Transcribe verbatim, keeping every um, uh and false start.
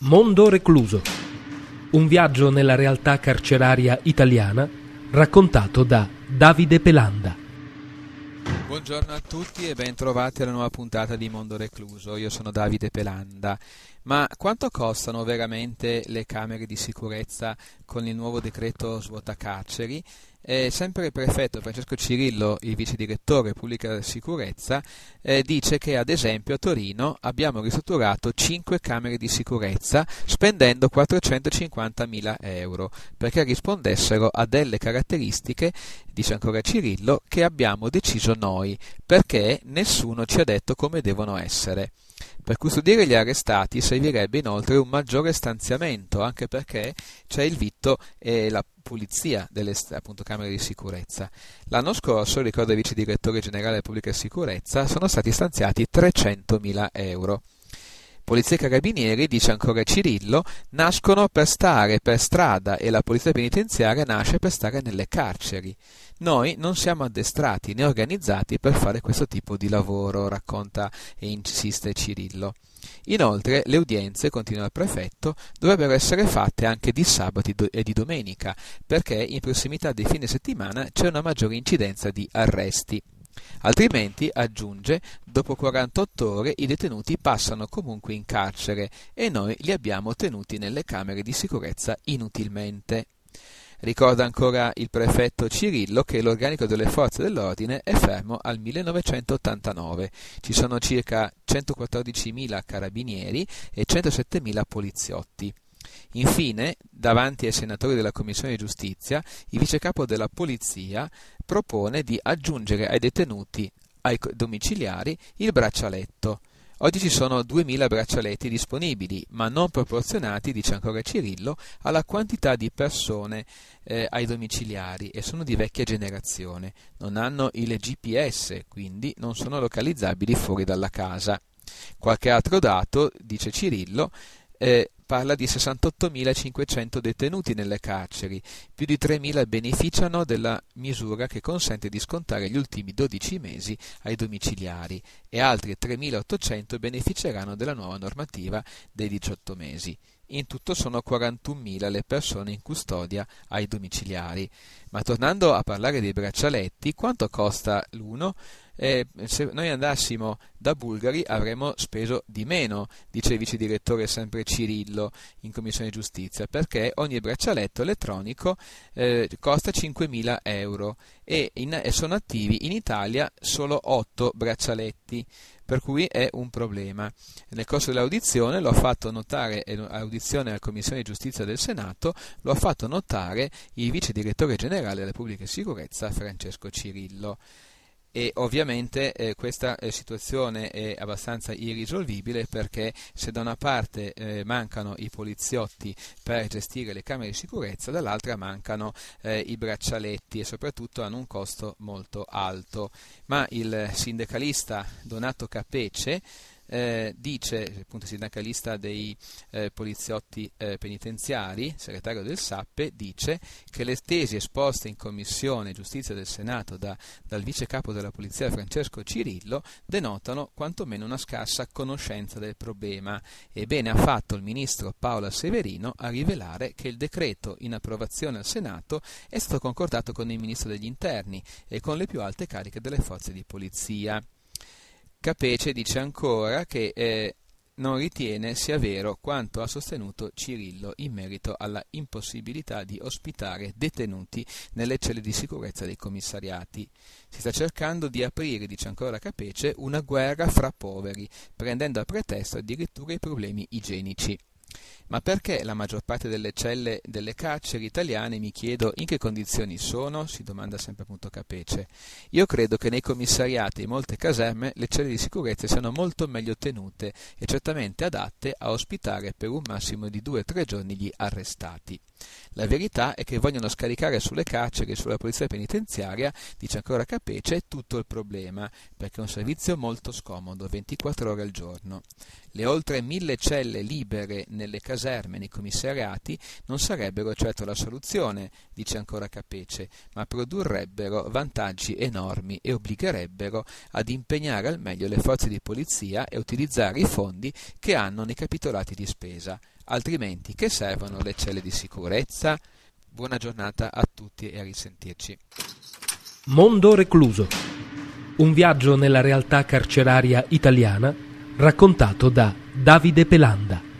Mondo recluso. Un viaggio nella realtà carceraria italiana raccontato da Davide Pelanda. Buongiorno a tutti e ben trovati alla nuova puntata di Mondo recluso. Io sono Davide Pelanda. Ma quanto costano veramente le camere di sicurezza con il nuovo decreto svuota carceri? Eh, sempre il prefetto Francesco Cirillo, il vice direttore pubblica sicurezza, eh, dice che ad esempio a Torino abbiamo ristrutturato cinque camere di sicurezza spendendo quattrocentocinquantamila euro perché rispondessero a delle caratteristiche, dice ancora Cirillo, che abbiamo deciso noi perché nessuno ci ha detto come devono essere. Per custodire gli arrestati servirebbe inoltre un maggiore stanziamento, anche perché c'è il vitto e la pulizia delle appunto, camere di sicurezza. L'anno scorso, ricorda il vice direttore generale della pubblica sicurezza, sono stati stanziati trecentomila euro. Polizia e Carabinieri, dice ancora Cirillo, nascono per stare per strada e la polizia penitenziaria nasce per stare nelle carceri. Noi non siamo addestrati né organizzati per fare questo tipo di lavoro, racconta e insiste Cirillo. Inoltre le udienze, continua il prefetto, dovrebbero essere fatte anche di sabato e di domenica, perché in prossimità dei fine settimana c'è una maggiore incidenza di arresti. Altrimenti, aggiunge, dopo quarantotto ore i detenuti passano comunque in carcere e noi li abbiamo tenuti nelle camere di sicurezza inutilmente. Ricorda ancora il prefetto Cirillo che l'organico delle forze dell'ordine è fermo al millenovecentottantanove. Ci sono circa centoquattordicimila carabinieri e centosettemila poliziotti. Infine, davanti ai senatori della Commissione Giustizia, il vicecapo della Polizia propone di aggiungere ai detenuti ai domiciliari il braccialetto. Oggi ci sono duemila braccialetti disponibili, ma non proporzionati, dice ancora Cirillo, alla quantità di persone eh, ai domiciliari e sono di vecchia generazione. Non hanno il G P S, quindi non sono localizzabili fuori dalla casa. Qualche altro dato, dice Cirillo, eh, parla di sessantottomilacinquecento detenuti nelle carceri, più di tremila beneficiano della misura che consente di scontare gli ultimi dodici mesi ai domiciliari e altri tremilaottocento beneficeranno della nuova normativa dei diciotto mesi. In tutto sono quarantunomila le persone in custodia ai domiciliari. Ma tornando a parlare dei braccialetti, quanto costa l'uno? Eh, se noi andassimo da bulgari avremmo speso di meno, dice il vice direttore sempre Cirillo in Commissione Giustizia, perché ogni braccialetto elettronico eh, costa cinquemila euro e, in, e sono attivi in Italia solo otto braccialetti, per cui è un problema. Nel corso dell'audizione l'ho fatto notare, audizione alla Commissione Giustizia del Senato, lo ha fatto notare il vice direttore generale della Pubblica Sicurezza Francesco Cirillo. E ovviamente eh, questa eh, situazione è abbastanza irrisolvibile perché se da una parte eh, mancano i poliziotti per gestire le camere di sicurezza, dall'altra mancano eh, i braccialetti e soprattutto hanno un costo molto alto. Ma il sindacalista Donato Capece Eh, dice, appunto sindacalista dei eh, poliziotti eh, penitenziari, segretario del S A P E, dice che le tesi esposte in Commissione Giustizia del Senato da, dal vice capo della Polizia Francesco Cirillo denotano quantomeno una scarsa conoscenza del problema e bene ha fatto il ministro Paola Severino a rivelare che il decreto in approvazione al Senato è stato concordato con il ministro degli Interni e con le più alte cariche delle forze di polizia. Capece dice ancora che eh, non ritiene sia vero quanto ha sostenuto Cirillo in merito alla impossibilità di ospitare detenuti nelle celle di sicurezza dei commissariati. Si sta cercando di aprire, dice ancora Capece, una guerra fra poveri, prendendo a pretesto addirittura i problemi igienici. Ma perché la maggior parte delle celle delle carceri italiane, mi chiedo, in che condizioni sono? Si domanda sempre appunto Capece. Io credo che nei commissariati e in molte caserme le celle di sicurezza siano molto meglio tenute e certamente adatte a ospitare per un massimo di due o tre giorni gli arrestati. La verità è che vogliono scaricare sulle carceri e sulla polizia penitenziaria, dice ancora Capece, tutto il problema, perché è un servizio molto scomodo, ventiquattro ore al giorno. Le oltre mille celle libere nelle caserme, nei commissariati, non sarebbero certo la soluzione, dice ancora Capece, ma produrrebbero vantaggi enormi e obbligherebbero ad impegnare al meglio le forze di polizia e utilizzare i fondi che hanno nei capitolati di spesa. Altrimenti che servono le celle di sicurezza? Buona giornata a tutti e a risentirci. Mondo recluso. Un viaggio nella realtà carceraria italiana raccontato da Davide Pelanda.